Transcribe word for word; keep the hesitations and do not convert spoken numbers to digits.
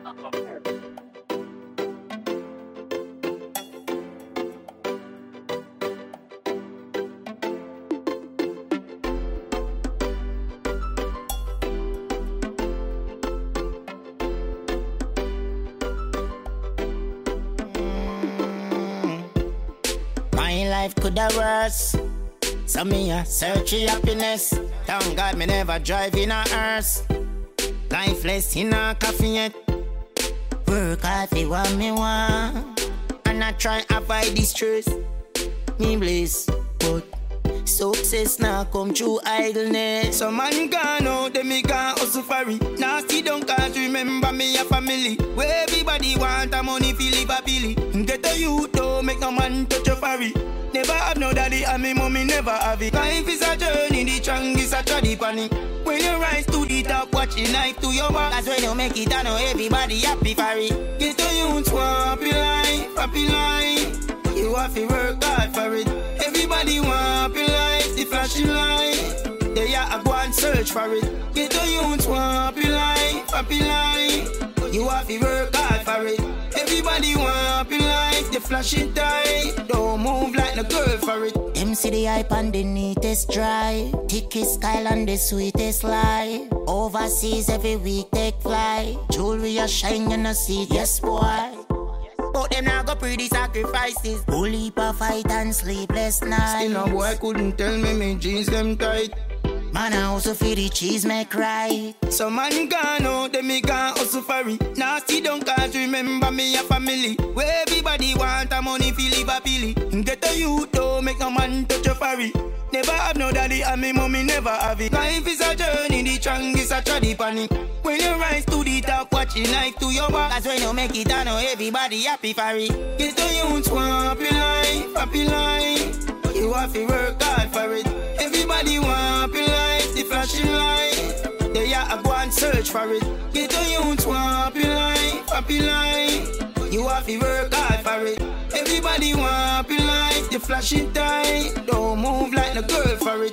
My life could have worse. So me a search for happiness. Thank God me never drive in a hearse. Lifeless in a coffee yet. Work hard for what me want. And I try avoid this stress. Me bliss, but success now come through idleness. Some man gone out, them me gone hustle for it. Nasty don't cause remember me a family. Where everybody want a money fi live a billy. Get a youth don't make no man touch a ferry. Never have no daddy and me mommy never have it. Life is a journey, the chang is a tragedy panic. When you rise to the top, watch your knife to your back. That's when you make it, I know everybody happy for it. Get the youth for happy life, happy life. You have to work hard for it. Everybody want happy life, the flashing light. They are go and search for it. Get the youth for happy life, happy life. You have to work hard for it. Everybody want happy life, the flashing tight. Don't move like a girl for it. M C the hype and the neatest drive. Thickest style and the sweetest life. Overseas every week take flight. Jewelry a shine and a seat, yes boy. But them now go pretty sacrifices. Whole heap of fight and sleepless nights. Still a boy couldn't tell me me jeans them tight. Man, I also feel the cheese make right. Some man gone out, them me gone hustle for it. Nasty don't cause remember me a family. Where everybody want a money fi live a billy. Get a youth don't make no man touch a ferry. Never have no daddy and me mommy never have it. Life is a journey, the chang is a tragedy panic. When you rise to the top, watch your knife to your back. That's when you make it, I know everybody happy for it. Get the youth for happy life, happy life. You have to work hard for it. Everybody want happy life, the flashing light. They are go and search for it. Get the youth for happy life, happy life. You have to work hard for it. Everybody want happy life, the flashing tight. Don't move like a girl for it.